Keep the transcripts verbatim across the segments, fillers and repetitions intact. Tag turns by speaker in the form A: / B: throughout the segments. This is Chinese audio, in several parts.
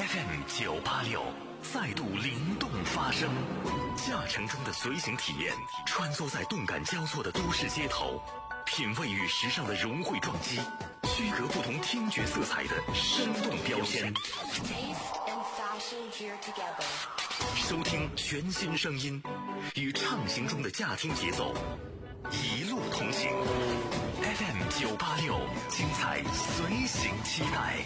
A: F M 九八六再度灵动发声，驾乘中的随行体验，穿梭在动感交错的都市街头，品味与时尚的融汇撞击，区隔不同听觉色彩的生动标签。收听全新声音，与畅行中的驾听节奏，一路同行。F M 九八六，精彩随行期待。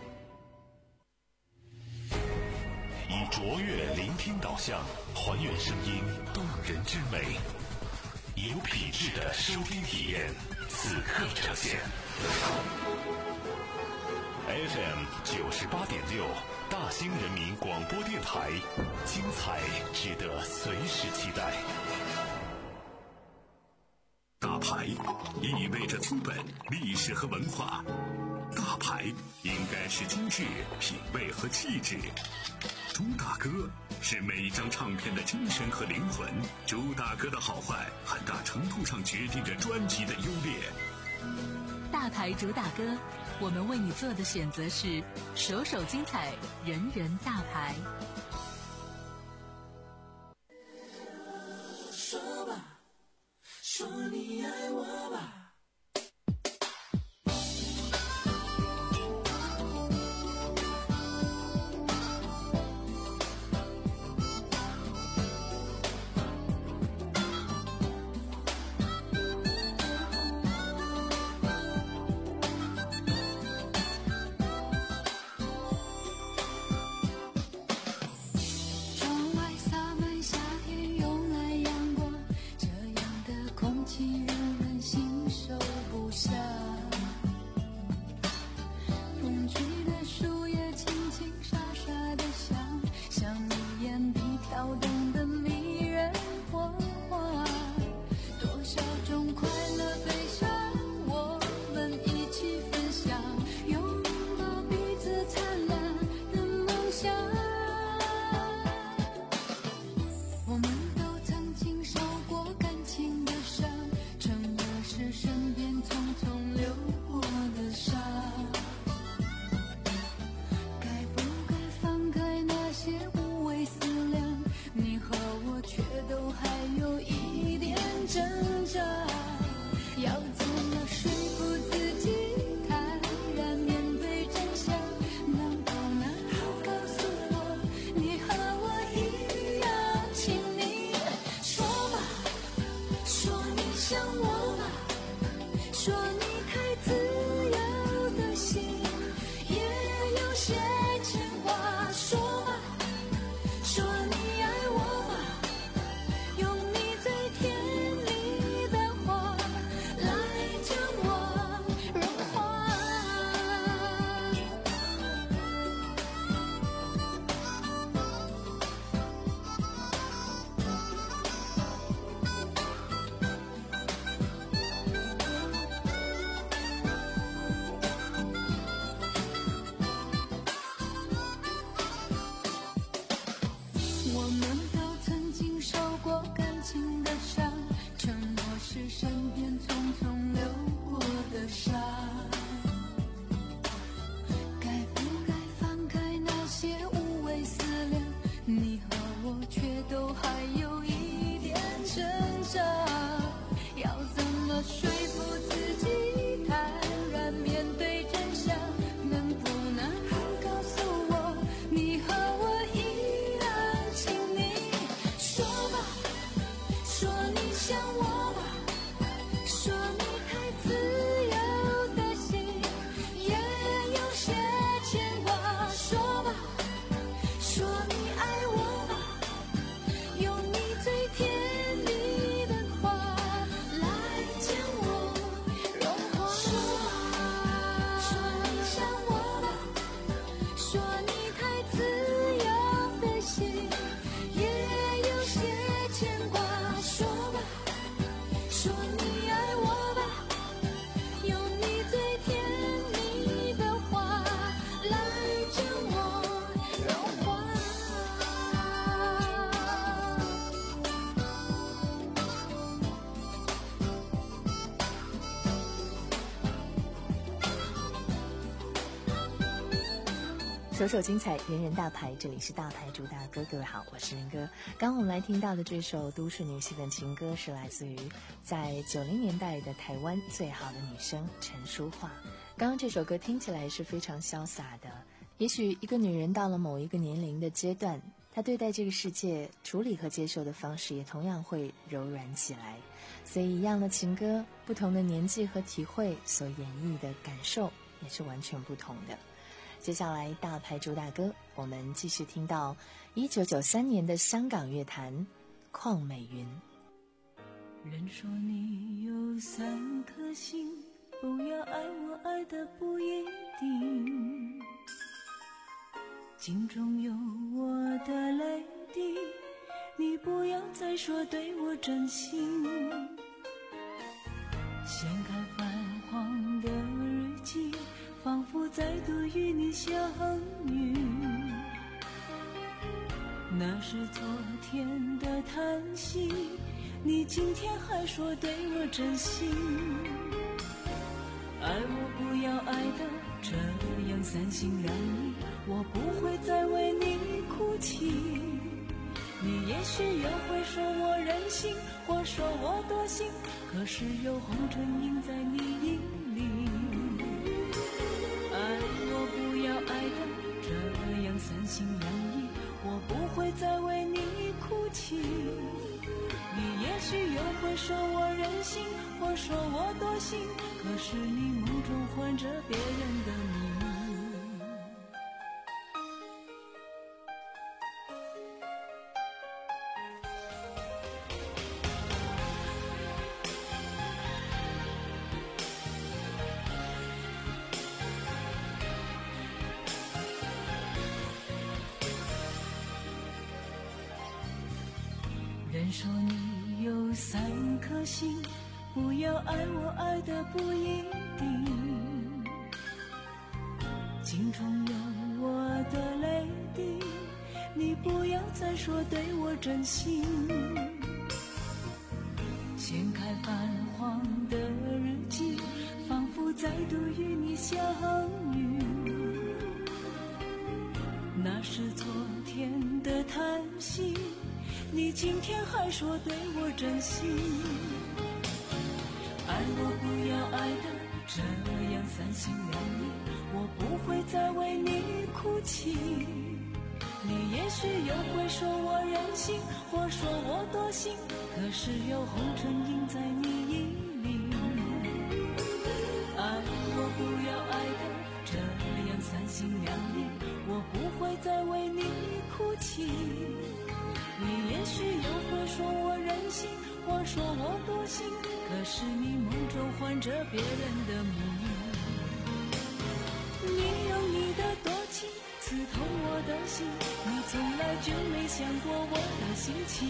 A: 以卓越聆听导向，还原声音动人之美，有品质的收听体验，此刻呈现。F M 九十八点六，大兴人民广播电台，精彩值得随时期待。大牌意味着资本、历史和文化，大牌应该是精致、品味和气质。朱大哥是每一张唱片的精神和灵魂，朱大哥的好坏很大程度上决定着专辑的优劣。
B: 大牌主打歌，我们为你做的选择是首首精彩，人人大牌。
C: 说吧，说你爱我吧。
D: 首首精彩，人人大牌，这里是大牌主大歌，各位好，我是任哥。刚刚我们来听到的这首都市女性的情歌，是来自于在九零年代的台湾最好的女生陈淑桦。刚刚这首歌听起来是非常潇洒的，也许一个女人到了某一个年龄的阶段，她对待这个世界处理和接受的方式也同样会柔软起来。所以一样的情歌，不同的年纪和体会所演绎的感受也是完全不同的。接下来大牌主打歌，我们继续听到一九九三年的香港乐坛邝美云。
C: 人说你有三颗心，不要爱我爱的不一定，镜中有我的泪滴，你不要再说对我真心。掀开泛黄的日记，仿佛再度与你相遇，那是昨天的叹息，你今天还说对我真心。爱我不要爱的这样三心两意，我不会再为你哭泣。你也许又会说我任性，或说我多心，可是有红唇印在你眼里。爱我不要爱的这样三心两意，我不会再为你哭泣。你也许又会说我任性，或说我多心，可是你梦中唤着别人的名。人说你有三颗心，不要爱我爱的不一定，镜中有我的泪滴，你不要再说对我真心。掀开泛黄的日记，仿佛再度与你相遇，那是昨天的叹息，你今天还说对我真心。爱我不要爱的这样三心两意，我不会再为你哭泣。你也许又会说我任性，或说我多心，可是有红唇印在你眼里。爱我不要爱的这样三心两意，我不会再为你哭泣。你也许又会说我任性，或说我多心，可是你梦中唤着别人的名。你用你的多情刺痛我的心，你从来就没想过我的心情。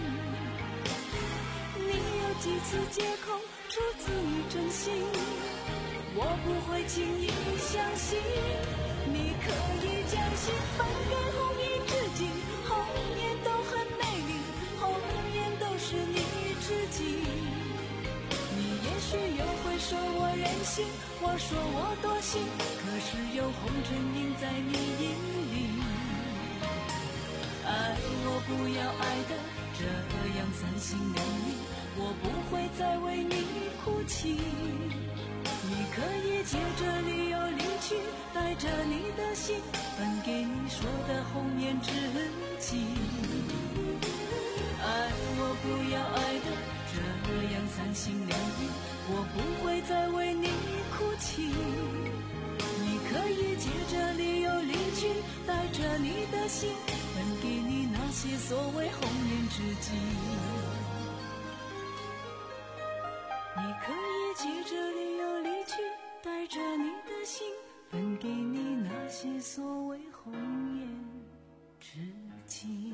C: 你有几次借口出自于真心，我不会轻易相信。你可以将心分给红颜知己，红颜都很美丽，红颜都是你知己。你也许又会说我任性，我说我多心，可是有红唇印在你眼里。爱我不要爱的这样三心两意，我不会再为你哭泣。你可以借着理由离去，带着你的心分给你说的红颜知己。爱我不要爱的这样三心两意，我不会再为你哭泣。你可以借着理由离去，带着你的心分给你那些所谓红颜知己。你可以借着理由离去，带着你的心分给你那些所谓红颜知己。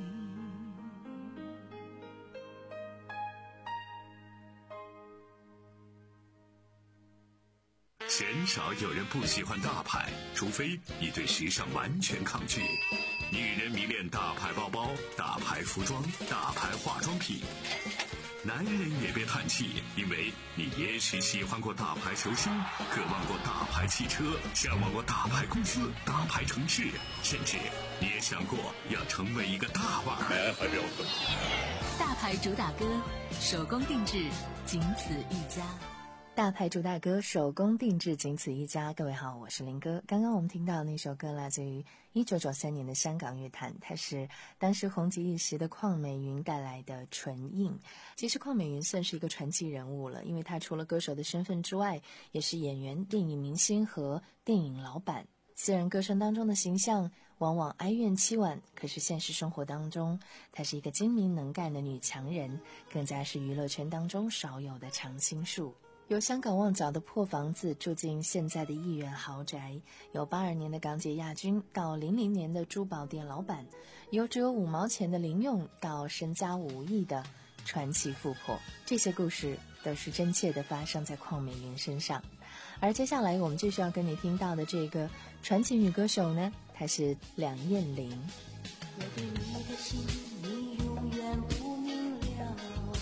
A: 鲜少有人不喜欢大牌，除非你对时尚完全抗拒。女人迷恋大牌包包、大牌服装、大牌化妆品。 男人也别叹气，因为你也许喜欢过大牌球星，渴望过大牌汽车，向往过大牌公司、大牌城市，甚至你也想过要成为一个大腕儿。还没有
B: 大牌主打歌，手工定制，仅此一家。
D: 大牌主打歌，手工定制，仅此一家。各位好，我是林哥。刚刚我们听到那首歌来自于一九九三年的香港乐坛，它是当时红极一时的邝美云带来的《唇印》。其实邝美云算是一个传奇人物了，因为她除了歌手的身份之外，也是演员、电影明星和电影老板。私人歌声当中的形象往往哀怨凄婉，可是现实生活当中，她是一个精明能干的女强人，更加是娱乐圈当中少有的常青树。由香港旺角的破房子住进现在的亿元豪宅，由八二年的港姐亚军到零零年的珠宝店老板，由只有五毛钱的零用到身家五亿的传奇富婆，这些故事都是真切地发生在邝美云身上。而接下来我们继续要跟你听到的这个传奇女歌手呢，她是梁艳玲。
C: 我对你的心你永远不明了，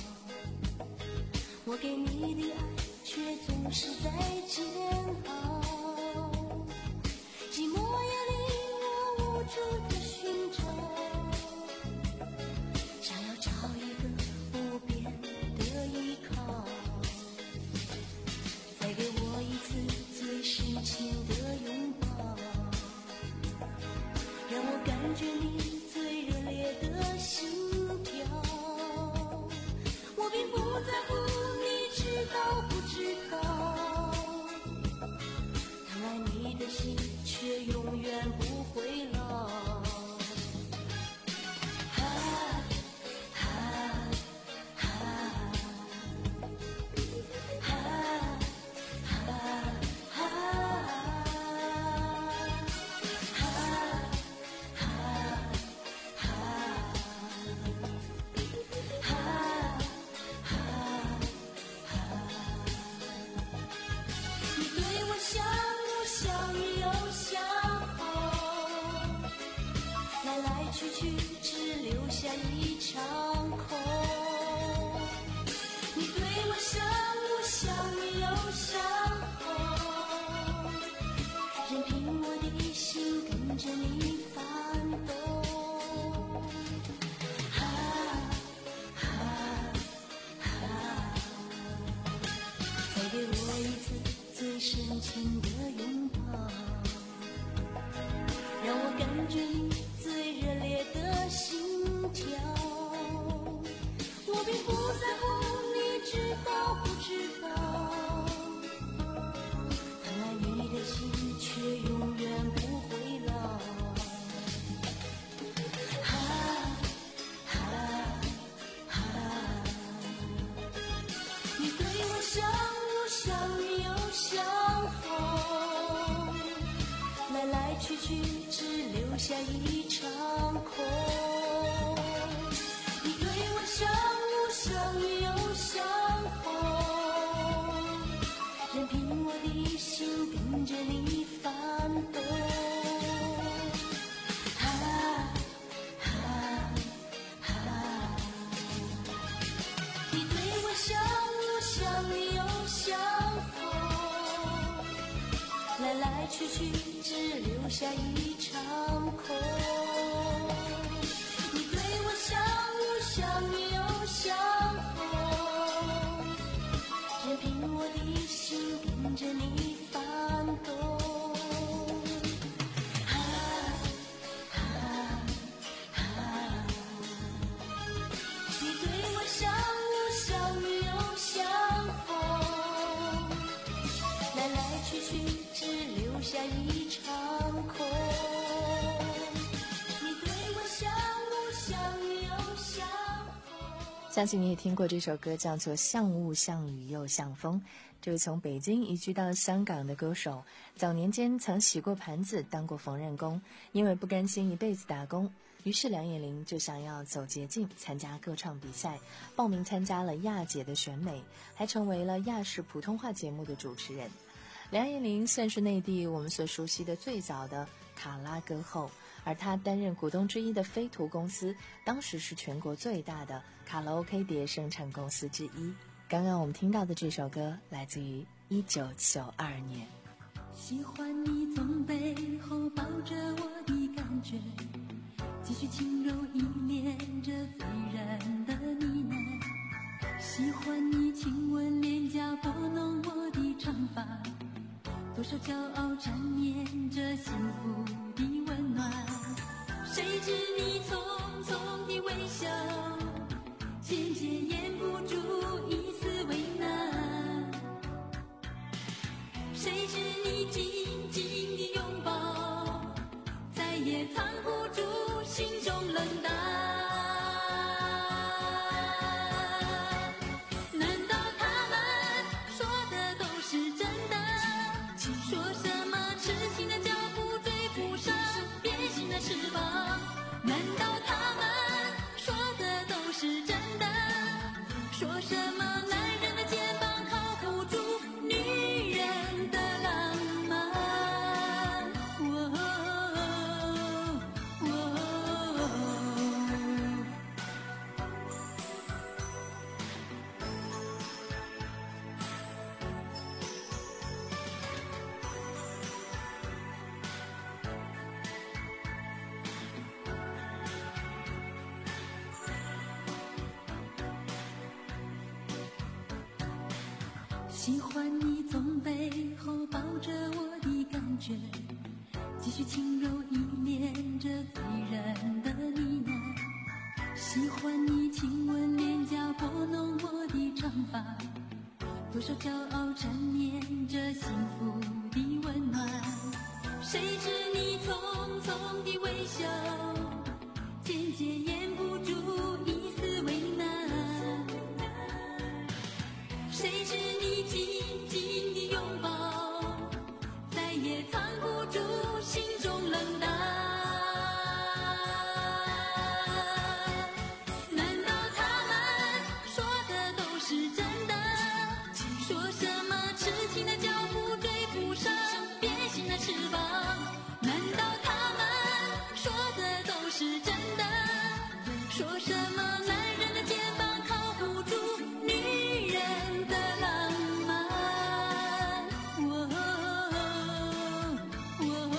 C: 我给你的爱却总是在煎熬，寂寞也令我无助地寻找，想要找一个不变的依靠，再给我一次最深情的拥抱，让我感觉你最热烈的心跳，我并不在乎你知道不知道，贪爱你的心却永远不会老。啊啊啊啊啊去去只留下一场空，你对我像雾像雨又像风，任凭我的心跟着你翻动。啊啊啊！再给我一次最深情的拥抱，让我感觉你最热烈的心跳，我并不在乎你知道不知道，贪爱你的心却永远不会老。啊啊啊！你对我像雾像雨又像风，来来去去只留下一场空，你对我像雾像雨又像风，任凭我的心跟着你翻动。啊啊啊！你对我像雾像雨又像风，来来去去只留下一场空，你对我像雾像雨又像风，任凭我的心跟着你翻动。啊啊啊！你对我像雾像雨又像风，来来去去只留下一场空，你对我像雾像雨又像风。
D: 相信你也听过这首歌，叫做《像雾像雨又像风》。这位从北京移居到香港的歌手，早年间曾洗过盘子，当过缝纫工，因为不甘心一辈子打工，于是梁艳玲就想要走捷径，参加歌唱比赛，报名参加了亚姐的选美，还成为了亚视普通话节目的主持人。梁艳玲算是内地我们所熟悉的最早的卡拉歌后， 而他担任股东之一的飞图公司，当时是全国最大的卡拉 OK 碟生产公司之一。刚刚我们听到的这首歌来自于一九九二年。
C: 喜欢你从背后抱着我的感觉，继续轻柔依恋着醉人的呢喃，喜欢你亲吻脸颊拨弄我的长发，多少骄傲缠绵着幸福的温暖，谁知你匆匆的微笑，渐渐掩不住一丝为难，谁知你紧紧的拥抱，再也藏不住心中冷淡。难道他们说的都是真的？说什么痴情的脚步追不上变形的翅膀？难道他们说的都是真的？说什么男人的肩膀靠不住女人的浪漫？哦哦喜欢你从背后抱着我的感觉，继续轻柔依恋着醉人的呢喃，喜欢你亲吻脸颊拨弄我的长发，多少骄傲缠绵着幸福的温暖，谁知你匆匆的微笑，渐渐掩不住一丝为难，谁知你紧紧的拥抱，再也藏不住心中冷淡。难道他们说的都是真的？说什么痴情的脚步追不上变形的翅膀？难道他们说的都是真的？说什么男人的肩膀靠不住女人的浪漫？哦哦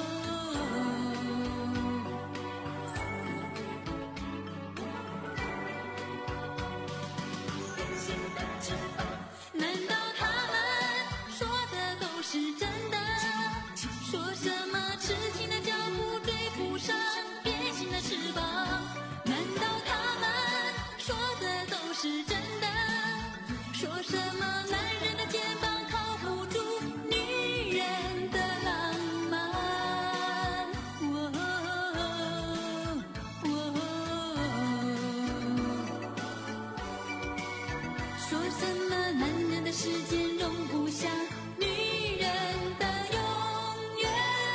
C: 难道他们说的都是真的？说什么痴情的脚步追不上变形的翅膀？难道他们说的都是真的？说什么男人的肩膀靠不住女人的浪漫？哦哦说什么男人的时间容不下女人的永远？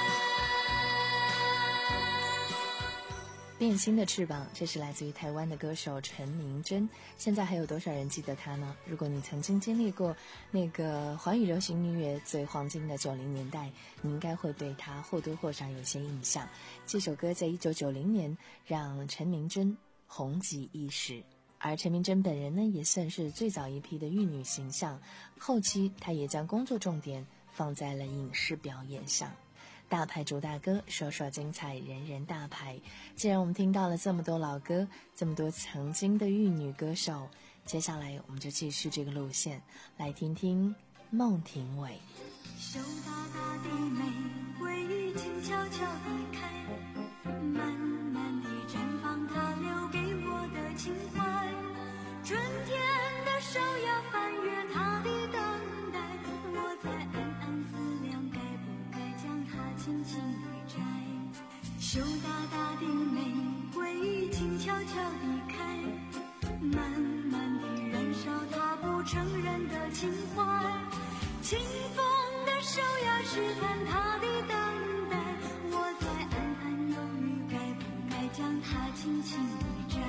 D: 变心的翅膀，这是来自于台湾的歌手陈明真。现在还有多少人记得他呢？如果你曾经经历过那个华语流行音乐最黄金的九零年代，你应该会对他或多或少有些印象。这首歌在一九九零年让陈明真红极一时，而陈明真本人呢，也算是最早一批的玉女形象。后期她也将工作重点放在了影视表演上。大牌主大歌，说说精彩，人人大牌。既然我们听到了这么多老歌，这么多曾经的玉女歌手，接下来我们就继续这个路线，来听听孟庭苇。
C: 羞答答的玫瑰静悄悄地开，慢慢地绽放它留给我的情怀，春天的手要翻越它的等待，我在暗暗思量该不该将它轻轻地摘。羞答答的玫瑰静悄悄地开，慢慢地燃烧它不承认的情怀，清风的手要试探它的等待，我在暗暗犹豫该不该将它轻轻地摘。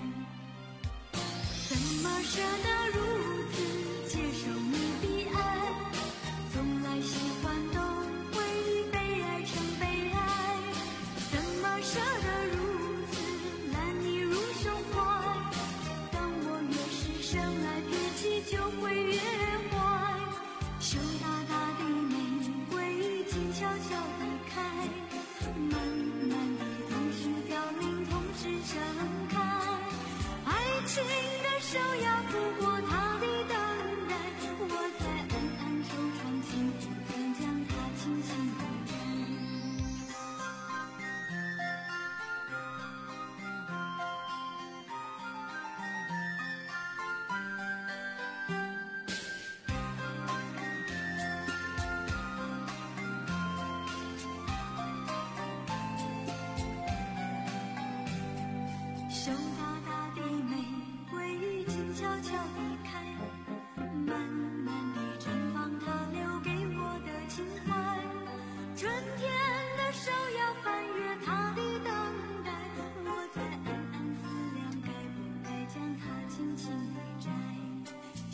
C: 怎么舍得如此接受你的爱，从来喜欢都会被爱成悲哀，怎么舍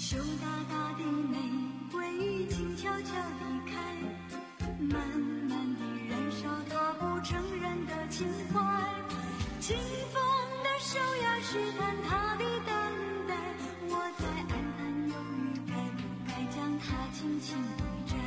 C: 羞答答的玫瑰静悄悄地开，慢慢地燃烧它不承认的情怀。清风的手呀试探它的等待，我在暗暗犹豫，该不该将它轻轻地摘。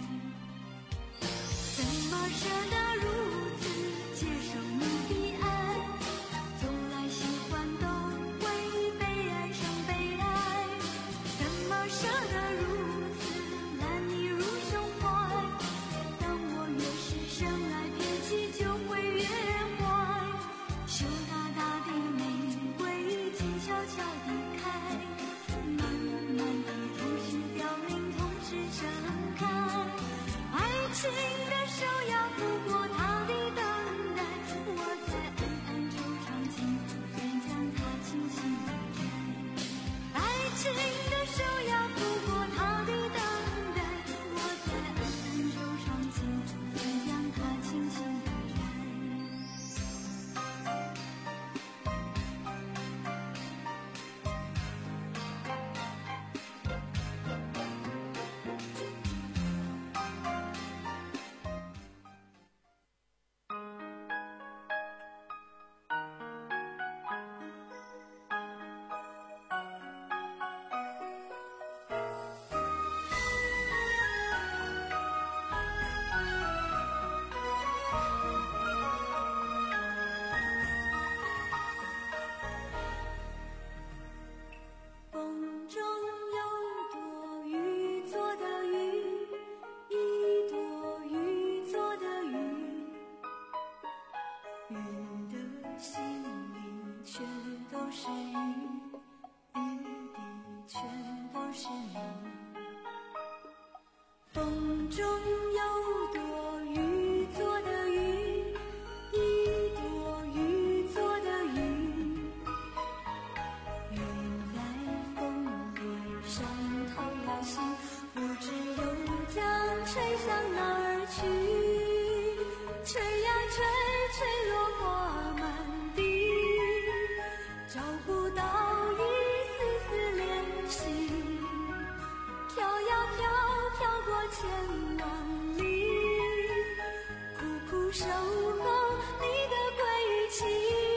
C: 怎么舍得如此接受你的爱，从来喜欢都会被爱上被爱。怎么舍得如此揽你入胸怀，当我越是深爱偏激就会越坏。羞答答的玫瑰静悄悄地开，慢慢地同时凋零同时盛开。爱情的手要拂过它的等待，我在暗暗惆怅，情不再将它轻轻地摘。爱情的手要拂过它的等待，我在暗暗惆怅，情不再将它轻轻地摘。风中有朵雨做的云，一朵雨做的云，云的心里全都是雨，雨的全都是你。风中有朵雨做的云，一朵雨做的云，云在风里伤透了心，不知又将吹向哪儿去。吹呀吹，吹落花满地，找不到一丝丝联系。飘呀飘，飘过千万里，苦苦守候你的归期。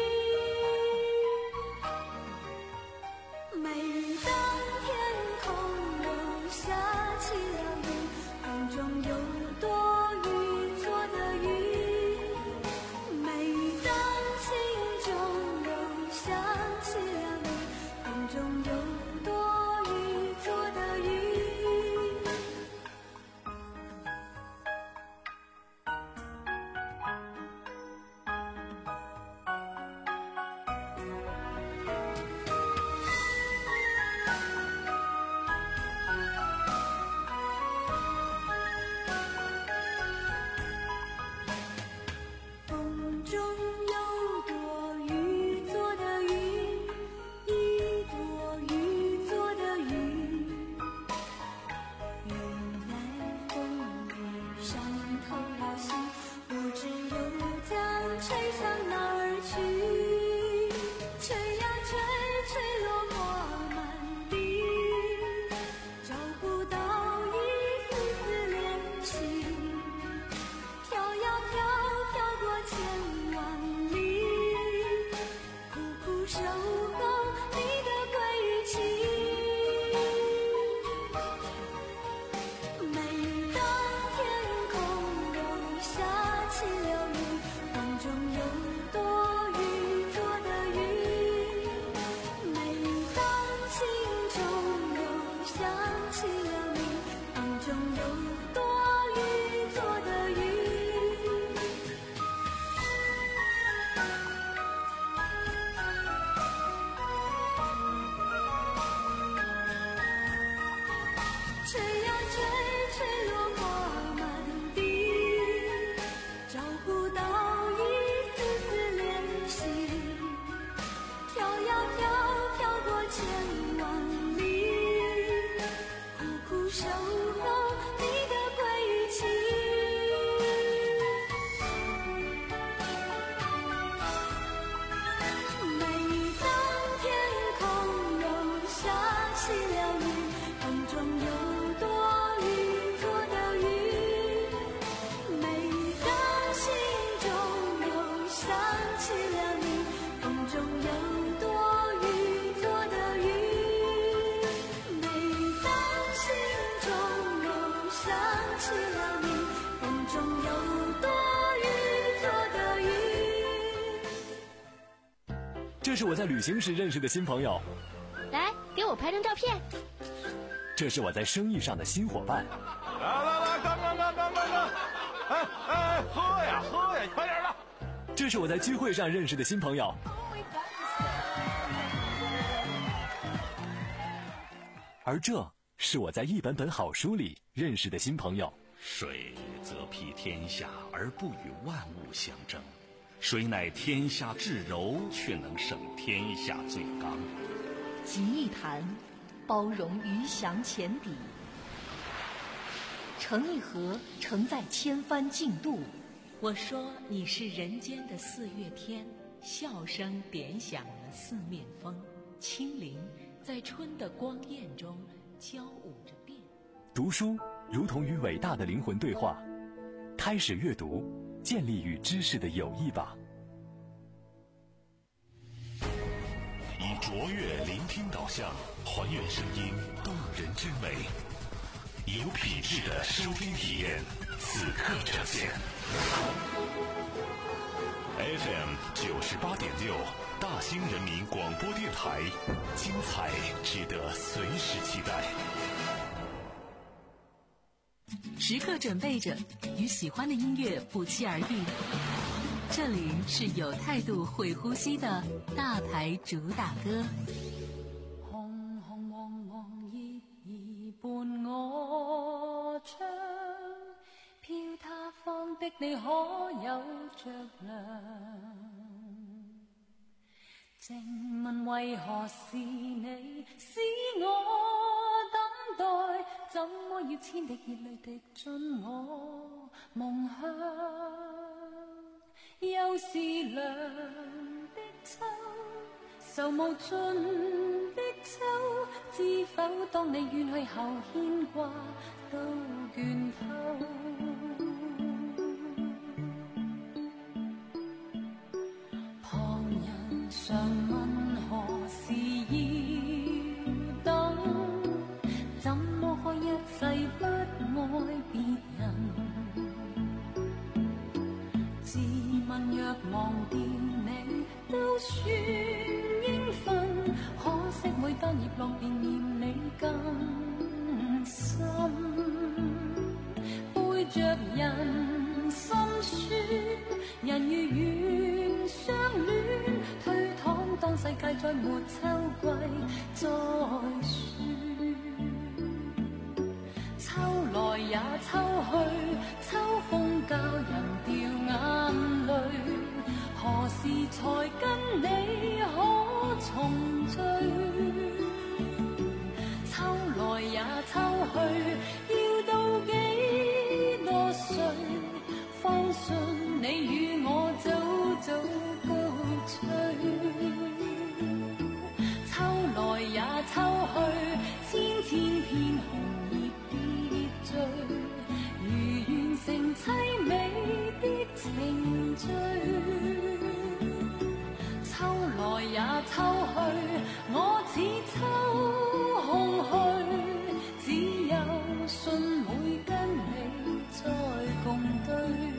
C: 每当天空又下起了雨，风中有朵雨做的云。每当心中又响起了你，风中有朵雨做的云。风中有朵雨做的云，一朵雨做的云，云在风里伤透了心，不知又将吹向哪儿去。吹呀吹，吹落花满地，找不到一丝丝联系。飘呀飘，飘过千万里，苦苦守候你的归期。每当天空又下起了雨，风中有朵雨做的云。 起了你，风中有朵雨做的云。每当心中又想起了你，风中有朵雨做的云。
E: 这是我在旅行时认识的新朋友，
F: 来给我拍张照片。
E: 这是我在生意上的新伙伴。
G: 来来来，干干干干干干！哎哎，喝呀喝呀，快点的！
E: 这是我在聚会上认识的新朋友。而这是我在一本本好书里认识的新朋友。
A: 水则披天下而不与万物相争，水乃天下至柔，却能胜天下最刚。
H: 集一坛，包容鱼翔浅底；成一河，承载千帆竞渡。
B: 我说你是人间的四月天，笑声点响了四面风，轻灵在春的光艳中交舞着变。
E: 读书如同与伟大的灵魂对话，开始阅读，建立与知识的友谊吧。
A: 以卓越聆听导向，还原声音动人之美，以有品质的收听体验，此刻呈现。F M 九十八点六，大兴人民广播电台，精彩值得随时期待。
B: 时刻准备着与喜欢的音乐不期而遇。这里是有态度会呼吸的大牌主打歌。
C: 紅紅黃黃葉兒伴我唱，飄他方的你可有着涼？靜問為何是你使我等待，怎麼要千滴熱淚滴進我夢鄉？又是涼的秋，愁無盡的秋，知否當你遠去後牽掛都倦透。旁人常問何時要等，怎麼可一世不愛別人？自問若忘掉你都算應份，可惜每當葉落便念你更深。背着人心酸，人如願相戀，推搪當世界再沒秋季再說。秋來也秋去，秋風教人掉眼淚，何時才跟你可重聚？秋來也秋去，要到幾多歲，方信你與我早早高吹？秋來也秋去，千千片紅葉跌墜，如完成凄美的程序。秋來也秋去，我似秋空虛，只有信會跟你再共對。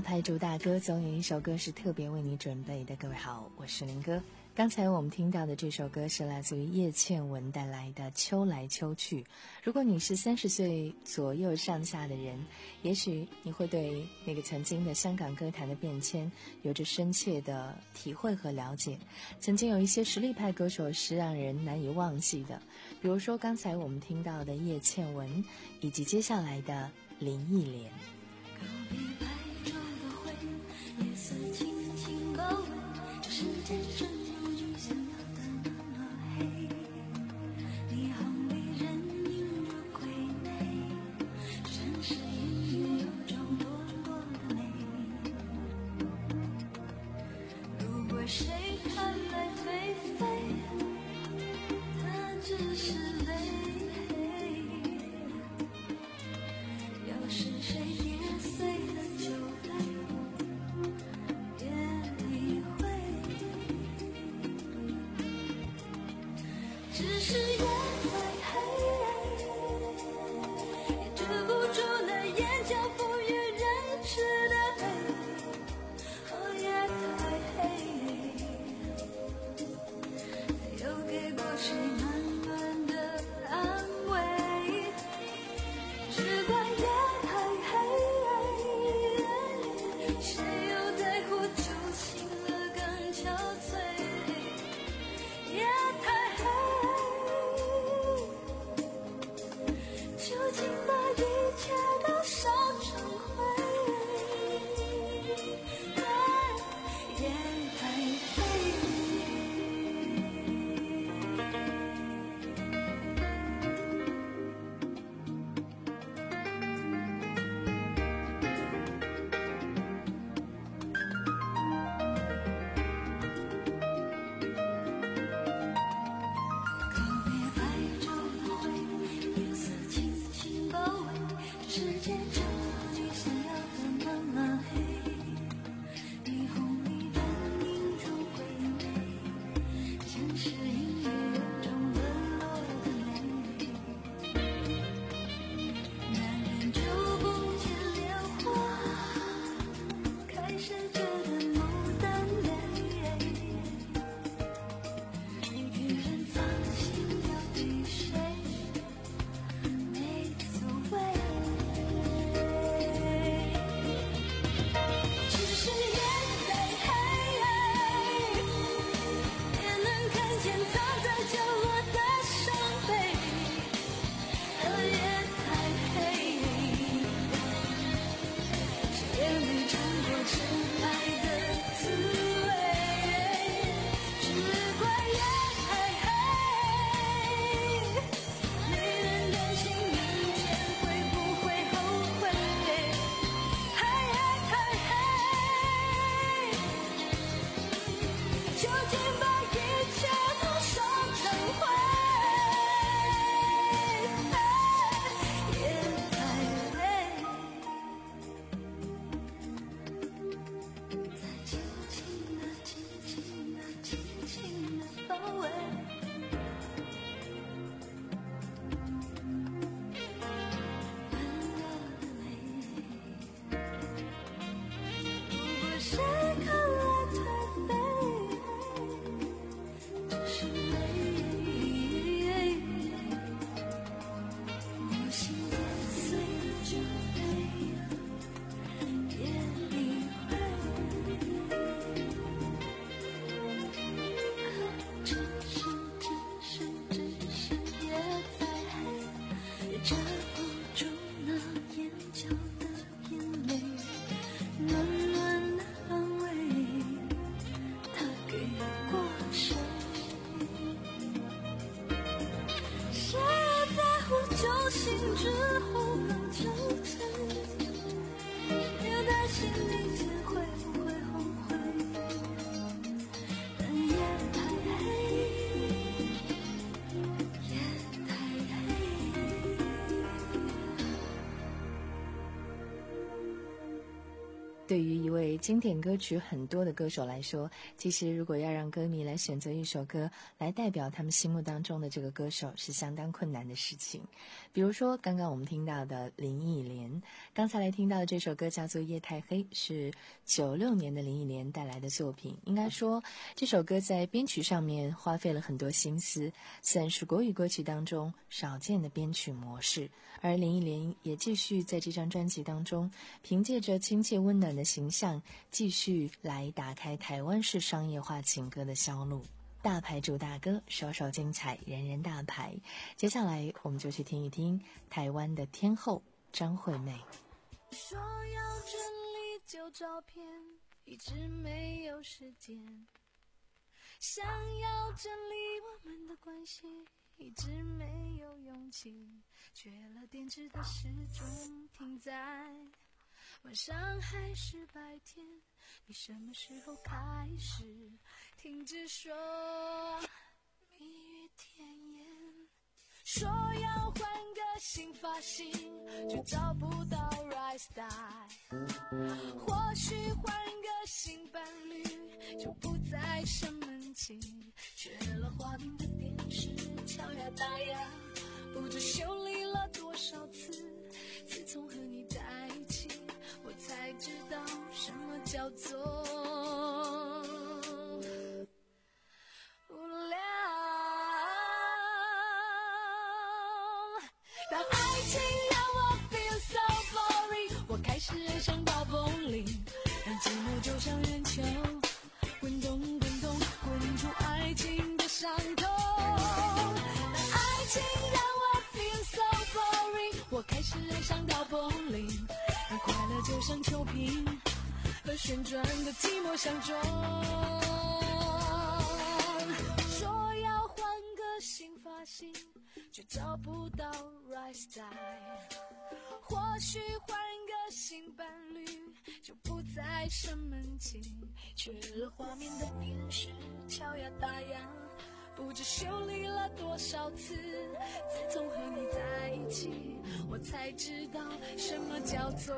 D: 牌主打歌总有一首歌是特别为你准备的。各位好，我是林哥。刚才我们听到的这首歌是来自于叶倩文带来的《秋来秋去》。如果你是三十岁左右上下的人，也许你会对那个曾经的香港歌坛的变迁有着深切的体会和了解。曾经有一些实力派歌手是让人难以忘记的，比如说刚才我们听到的叶倩文，以及接下来的林忆莲。
C: 告别白昼的灰，夜色轻轻包围，这世界正如你想要的那么黑。霓虹里人影如傀儡，城市隐约有种落落的美。如果谁看来颓废，他只是累。要是谁跌碎了酒杯，别理会，只是夜太黑，也遮不住那眼角不与人知的黑。哦，夜太黑，它又给过谁暖暖的安慰，只怪夜太黑，谁又在乎酒醒了更憔悴。夜太黑，究竟把一切都烧成灰。夜太黑。告别白昼的灰，夜色轻轻包围，这世界正如你想要的那么黑。霓虹里人影中回味，城市隐约有种沦落的美。难忍久不见莲花，开始觉得牡丹泪。女人放心要对谁没所谓，只是夜太黑，也能看见藏在角落的伤悲。哦，夜太黑，谁也没尝过真爱的滋味，只怪夜太黑，没人担心明天会不会后悔。夜太黑，究竟把一切都烧成灰。夜太黑，再轻轻地、轻轻地、轻轻地包围。温柔的美，如果谁看来颓废，只是累。我心跌碎了酒杯，别理会，只是只是只是夜再黑，也遮不住那眼角的眼泪。暖暖的安慰，他给过谁？谁又在乎酒醒之后更憔悴？谁又担心明天会不会后悔？但夜太黑，夜太黑。
D: 对于一位经典歌曲很多的歌手来说，其实如果要让歌迷来选择一首歌来代表他们心目当中的这个歌手，是相当困难的事情。比如说刚刚我们听到的林忆莲，刚才来听到的这首歌叫做《夜太黑》，是九六年的林忆莲带来的作品。应该说这首歌在编曲上面花费了很多心思，算是国语歌曲当中少见的编曲模式。而林忆莲也继续在这张专辑当中，凭借着亲切温暖的形象，继续来打开台湾式商业化情歌的销路。大牌主打歌，首首精彩，人人大牌。接下来我们就去听一听台湾的天后张惠妹。
C: 说要整理旧照片，一直没有时间，想要整理我们的关系，一直没有勇气，缺了电池的时钟停在晚上还是白天，你什么时候开始停止说蜜语甜言，说要换个新发型就找不到 right style， 或许换个新伴侣就不再生闷气，缺了花瓶的电视敲呀打呀，不知修理了多少次，自从和你在一起我才知道什么叫做无聊。当爱情让我 feel so boring， 我开始爱上到风铃，让寂寞就像圆球滚动滚动滚出爱情的伤痛。当爱情让我 feel so boring， 我开始爱上到风铃，而快乐就像球瓶和旋转的寂寞相撞。说要换个新发型却找不到 right style， 或许换个新伴侣就不再生闷气，缺了画面的电视敲呀打呀，不知修理了多少次，自从和你在一起我才知道什么叫做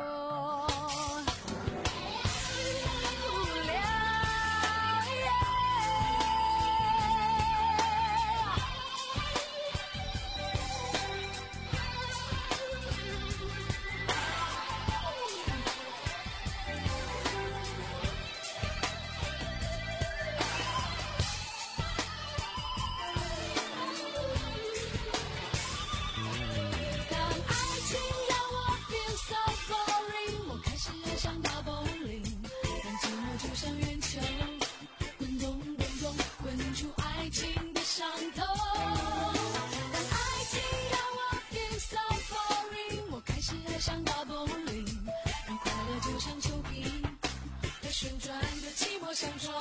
C: 无聊。旋转的寂寞相撞，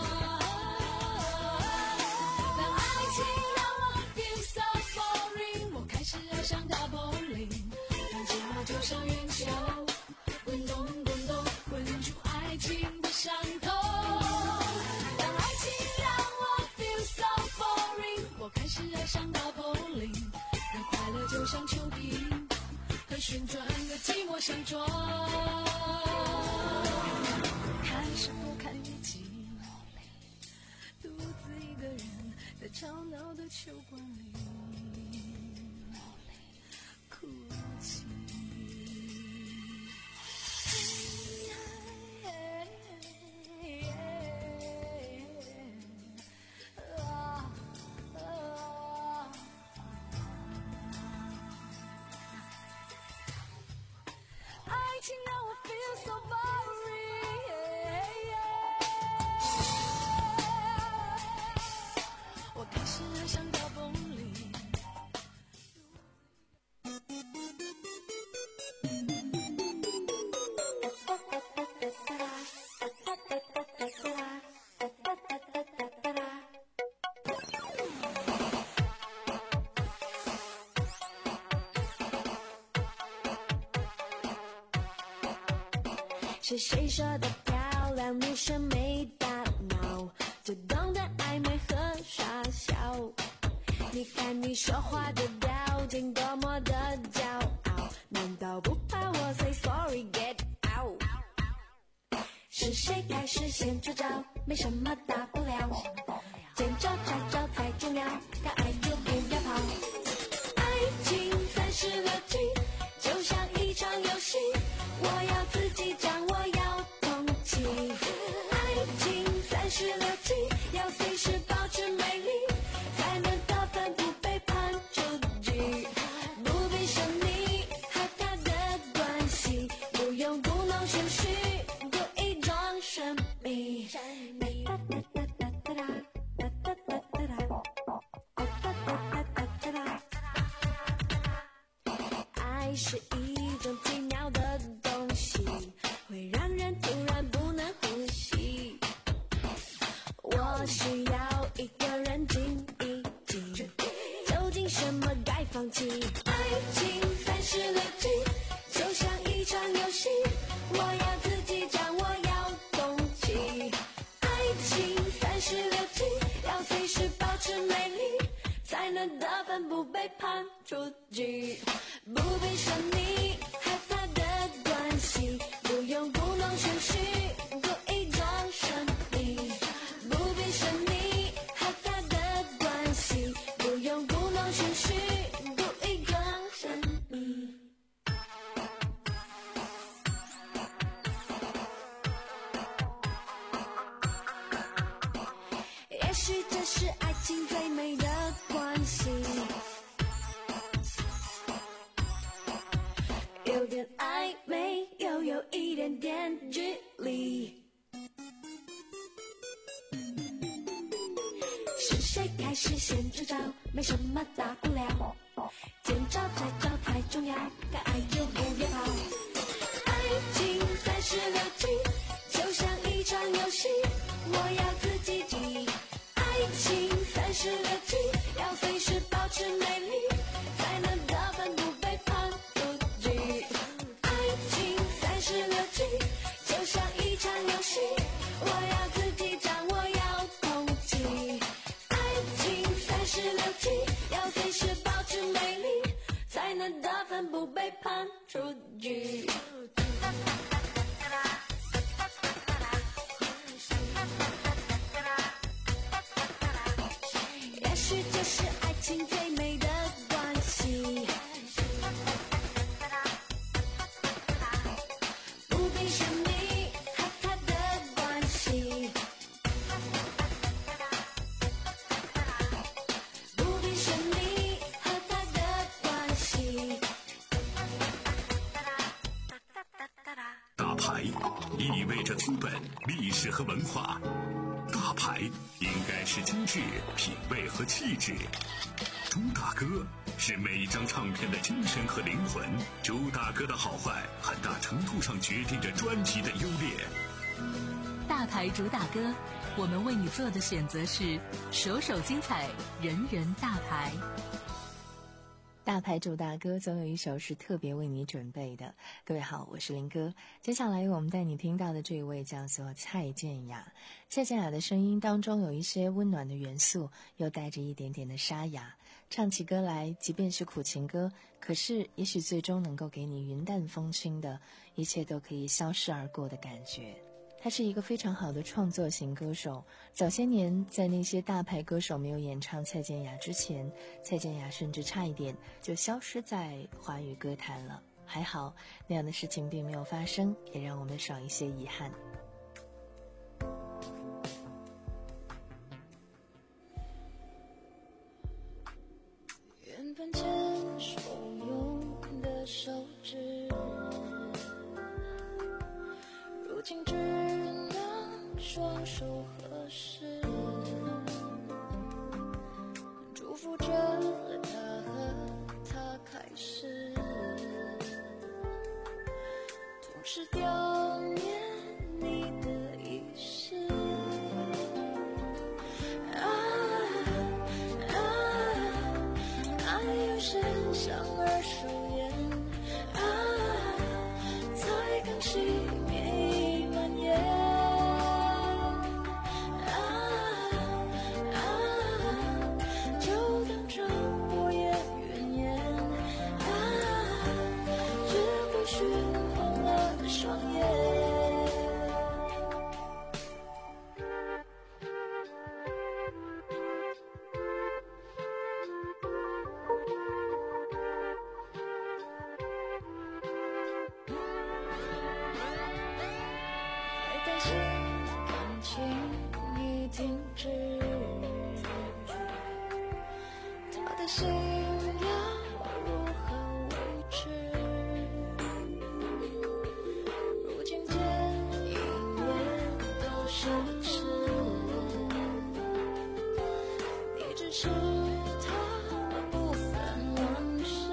C: 当爱情让我 feel so boring， 我开始爱上大柏林，让寂寞就像圆球滚动滚动滚出爱情的伤痛。当爱情让我 feel so boring， 我开始爱上大柏林，让快乐就像球瓶和旋转的寂寞相撞。看是否看日记，独自一个人在吵闹的球馆里哭泣。爱情让我 feel so boring， 我开始爱上大风里。是谁说的漂亮女生没大脑，就懂得暧昧和傻笑？你看你说话的表情多么的骄傲，难道不怕我 say sorry get out？ 是谁开始先出招？没什么大不了，见招拆招才重要，敢爱就不要跑。爱情三十六计，就像一场游戏，我要自己掌握，要懂起。爱情三十六计，要随时保持美丽，才能得分不被判出局。不必神秘和他的关系，不用故弄玄虚，故意装神秘。爱是一种奇妙的东西，会让人突然不能呼吸。我需要一个人静一静，究竟什么该放弃？爱情三十六计，就像一场游戏，我要自己掌握，要懂起。爱情三十六计，要随时保持美丽，才能得分不被判出局。不必神秘和他的关系，不用故弄玄虚，故意装神秘。不必神秘和他的关系，不用故弄玄虚，故意装神秘。也许这是爱情最美的关系，有点暧昧，又有一点点距离。是谁开始先出招？没什么大不了，见招拆招才重要，敢爱就不要跑。爱情三十六计，就像一场游戏，我要自己记。爱情三十六计，要随时保持美丽，才能得分不被判出局。爱情三十六计，就像一场游戏，我要自己掌握，要懂起。爱情三十六计，要随时保持美丽，才能得分不被判出局。也许这是爱情最美的关系，不必神秘和他的关系，不必神秘和他的关系。
A: 大牌意味着资本、历史和文化，大牌应该是精致、品味和气质。朱大哥是每一张唱片的精神和灵魂，朱大哥的好坏很大程度上决定着专辑的优劣。
B: 大牌主打歌，我们为你做的选择是首首精彩，人人大牌。
D: 大牌主打歌总有一首是特别为你准备的。各位好，我是林哥。接下来我们带你听到的这一位叫做蔡健雅。蔡健雅的声音当中有一些温暖的元素，又带着一点点的沙哑，唱起歌来即便是苦情歌，可是也许最终能够给你云淡风轻的一切都可以消失而过的感觉。他是一个非常好的创作型歌手。早些年在那些大牌歌手没有演唱蔡健雅之前，蔡健雅甚至差一点就消失在华语歌坛了。还好那样的事情并没有发生，也让我们少一些遗憾。
C: 原本牵手用的手指，如今只能双手合十，祝福着他和他开始，同时悼念你的遗失。啊啊，爱有时像二手烟，啊，才刚熄灭已蔓延。啊啊，就当成火焰云烟。啊，只会熏红了双眼。 的心要如何维持？如今见一面都是事，你只是他部分往事。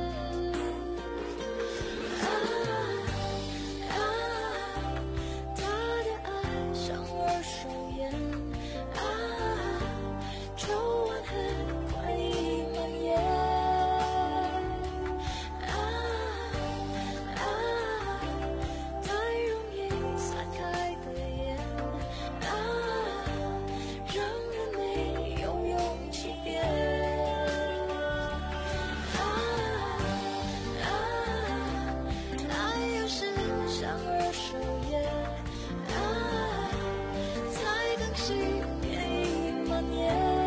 C: 啊啊，他的爱像二手烟，啊，抽完很快已蔓延。啊啊，太容易散开的眼，啊，让人没有勇气变。啊啊，爱有时像二手烟，啊，才刚熄便已蔓延。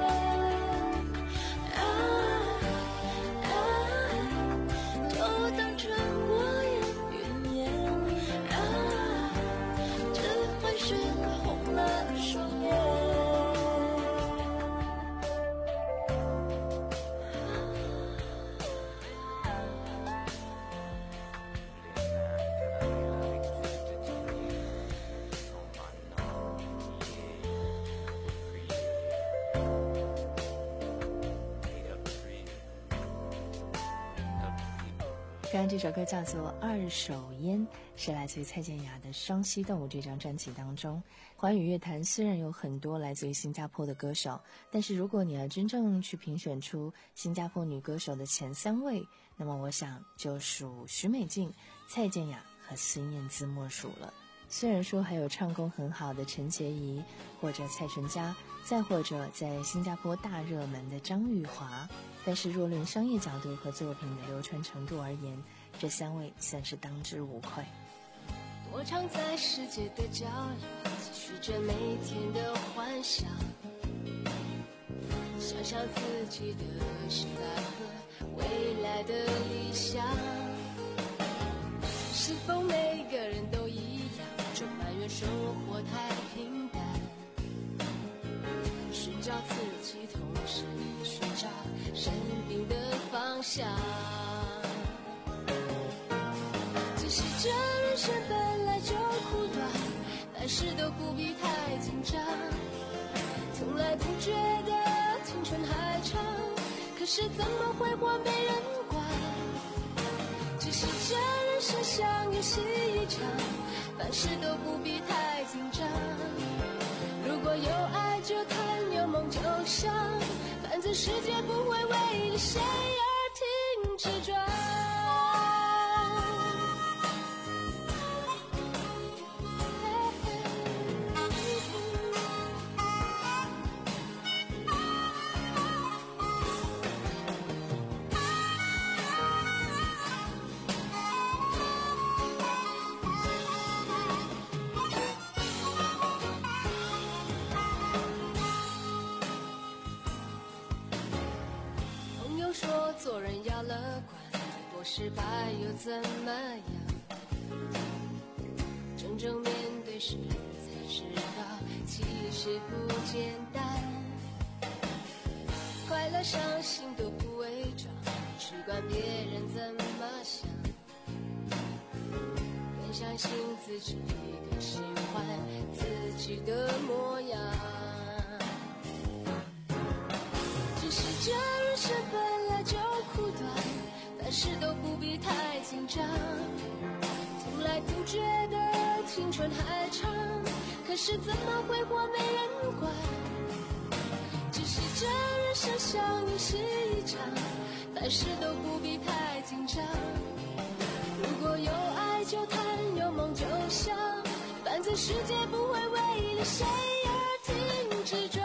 C: 啊啊，就当成我也云烟，啊，只会是红了双眼。
D: 刚刚这首歌叫做《二手烟》，是来自于蔡健雅的《双栖动物》这张专辑当中。华语乐坛虽然有很多来自于新加坡的歌手，但是如果你要真正去评选出新加坡女歌手的前三位，那么我想就属许美静、蔡健雅和孙燕姿莫属了。虽然说还有唱功很好的陈洁仪或者蔡淳佳，再或者在新加坡大热门的张玉华，但是若论商业角度和作品的流传程度而言，这三位算是当之无愧。
C: 躲藏在世界的角落，继续着每天的幻想，想象自己的现在和未来的理想。是否每个人都一样，就埋怨生活太平淡，寻找自己，同时寻找生命的方向。只是这人生本来就苦短，凡事都不必太紧张，从来不觉得青春还长，可是怎么会活没人管。只是这人生像游戏一场，凡事都不必太紧张，如果有爱就谈，有梦就想，反正世界不会为了谁而停止转。做人要乐观，再多失败又怎么样？真正面对时才知道，其实不简单。快乐伤心都不伪装，只管别人怎么想，更相信自己，更喜欢自己的模样。只是这人生本来就苦短，凡事都不必太紧张，从来不觉得青春还长，可是怎么会活没人管。只是这人生像游戏一场，凡事都不必太紧张，如果有爱就谈，有梦就想，反正世界不会为了谁而停止转。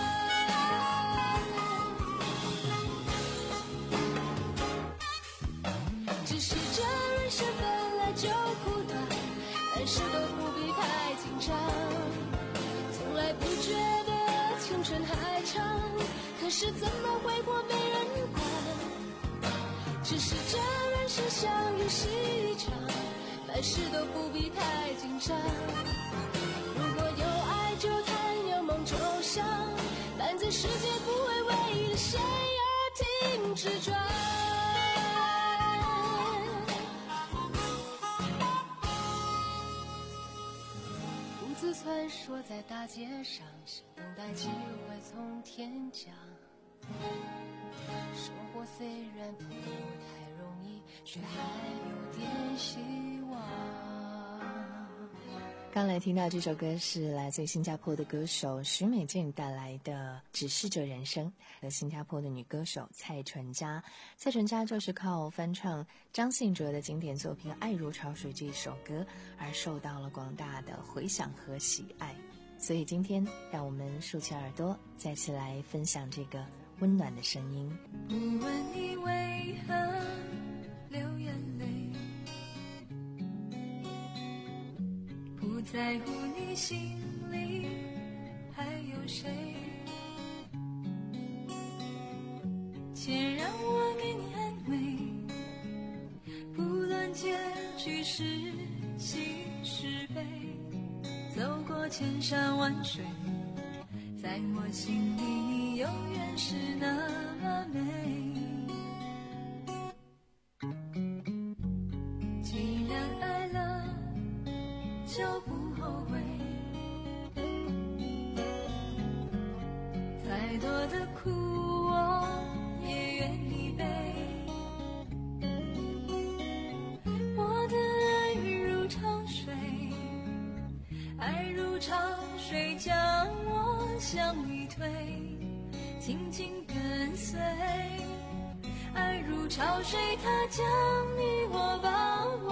C: 只是这人生本来就苦短，凡事都不必太紧张，从来不觉得青春还长，可是怎么会活没人管。只是这人生像游戏一场，凡事都不必太紧张，如果有爱就谈，有梦就想，反正世界不会为了谁而是转。独自穿梭在大街上，等待机会从天降。生活虽然不太容易，却还有点希望。
D: 刚来听到这首歌是来自于新加坡的歌手许美静带来的《只是这人生》，和新加坡的女歌手蔡淳佳。蔡淳佳就是靠翻唱张信哲的经典作品《爱如潮水》这首歌而受到了广大的回响和喜爱。所以今天让我们竖起耳朵，再次来分享这个温暖的声音。
C: 不问你为何流眼泪，不在乎你心里还有谁，且让我给你安慰，不论结局是喜是悲，走过千山万水，在我心里你永远是那么美。既然爱了就不后悔，再多的苦我也愿意背。我的爱如潮水，爱如潮水将我向你推，紧紧跟随。爱如潮水，它将你我包围。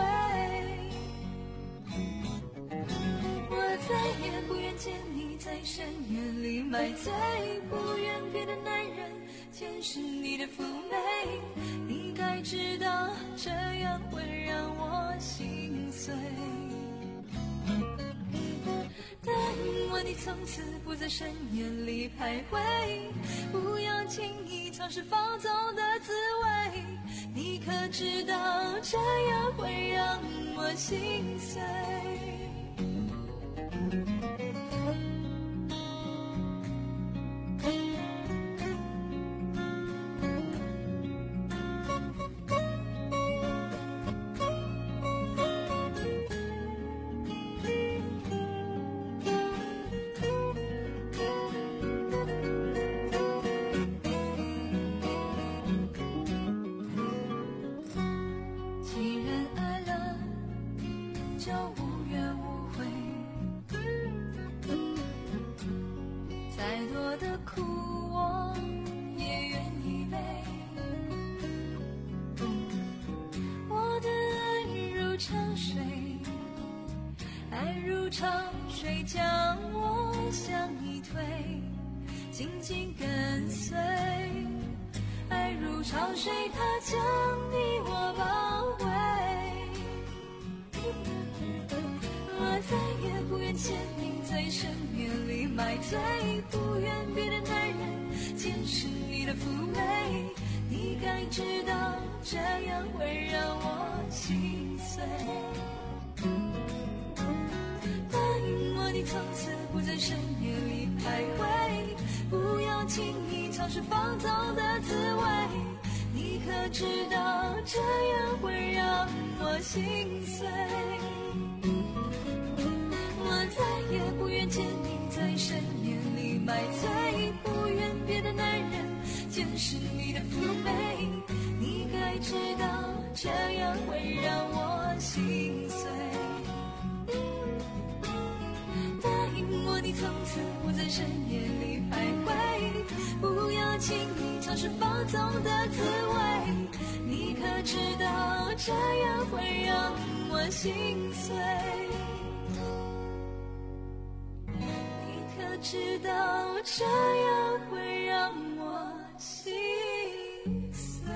C: 我再也不愿见你在深夜里买醉，不愿别的男人见识你的妩媚。你该知道这样会让我心碎。答应我，你从此不在深夜里徘徊，不要轻易尝试放纵的滋味。你可知道这样会让我心碎。潮水将我向你推，紧紧跟随。爱如潮水，它将你我包围。我再也不愿见你在深夜里买醉，不愿别的男人见识你的妩媚。你该知道这样会让我心碎。你从此不在深夜里徘徊，不要轻易尝试放纵的滋味。你可知道这样会让我心碎。我再也不愿见你在深夜里买醉，不愿别的男人见识你的妩媚。你该知道这样会让我心碎。你从此不在深夜里徘徊，不要轻易尝试放纵的滋味。你可知道这样会让我心碎。你可知道这样会让我心碎。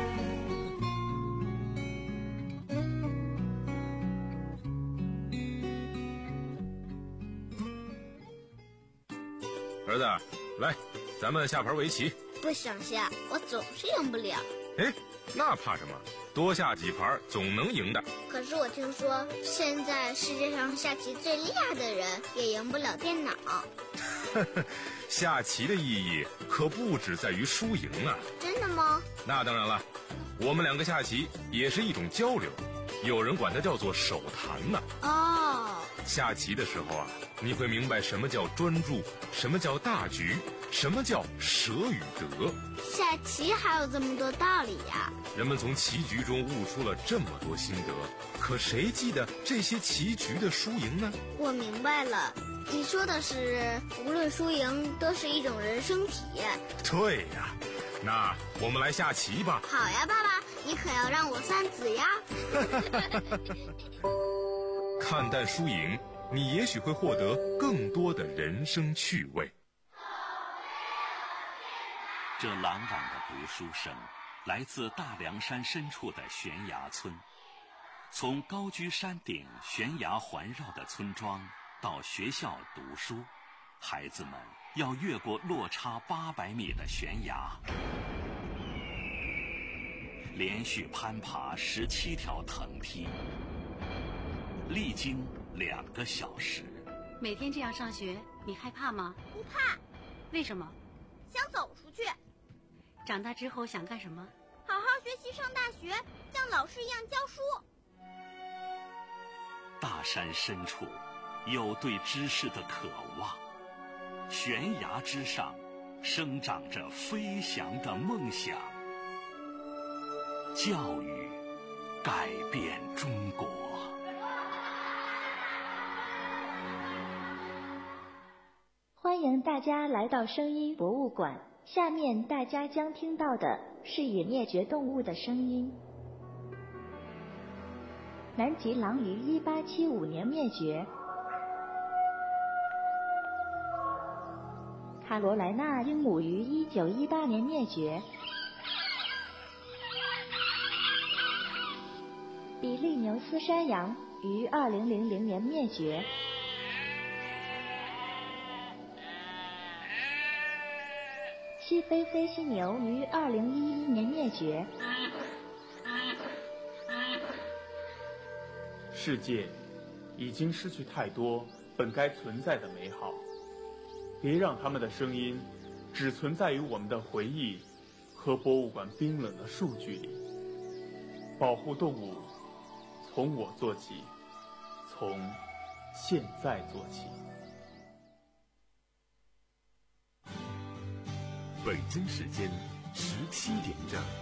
G: 儿子，来，咱们下盘围棋。
F: 不想下，我总是赢不了。
G: 哎，那怕什么？多下几盘总能赢的。
F: 可是我听说，现在世界上下棋最厉害的人也赢不了电脑。
G: 下棋的意义可不只在于输赢啊！
F: 真的吗？
G: 那当然了，我们两个下棋也是一种交流，有人管它叫做手谈呢。
F: 哦，
G: 下棋的时候啊，你会明白什么叫专注，什么叫大局，什么叫舍与得。
F: 下棋还有这么多道理呀！
G: 人们从棋局中悟出了这么多心得，可谁记得这些棋局的输赢呢？
F: 我明白了，你说的是无论输赢都是一种人生体验。
G: 对呀，那我们来下棋吧。
F: 好呀，爸爸，你可要让我算子呀。
G: 看淡输赢，你也许会获得更多的人生趣味。
E: 这朗朗的读书声来自大凉山深处的悬崖村。从高居山顶悬崖环绕的村庄到学校读书，孩子们要越过落差八百米的悬崖，连续攀爬十七条藤梯，历经两个小时。
I: 每天这样上学，你害怕吗？
F: 不怕。
I: 为什么？
F: 想走出去。
I: 长大之后想干什么？
F: 好好学习，上大学，像老师一样教书。
E: 大山深处有对知识的渴望，悬崖之上生长着飞翔的梦想。教育改变中国。
J: 欢迎大家来到声音博物馆，下面大家将听到的是已灭绝动物的声音。南极狼于一八七五年灭绝，卡罗莱纳鹦鹉于一九一八年灭绝，比利牛斯山羊于二零零零年灭绝，西非飞犀牛于二零一一年灭绝。
K: 世界已经失去太多本该存在的美好，别让他们的声音只存在于我们的回忆和博物馆冰冷的数据里。保护动物，从我做起，从现在做起。
A: 北京时间十七点整。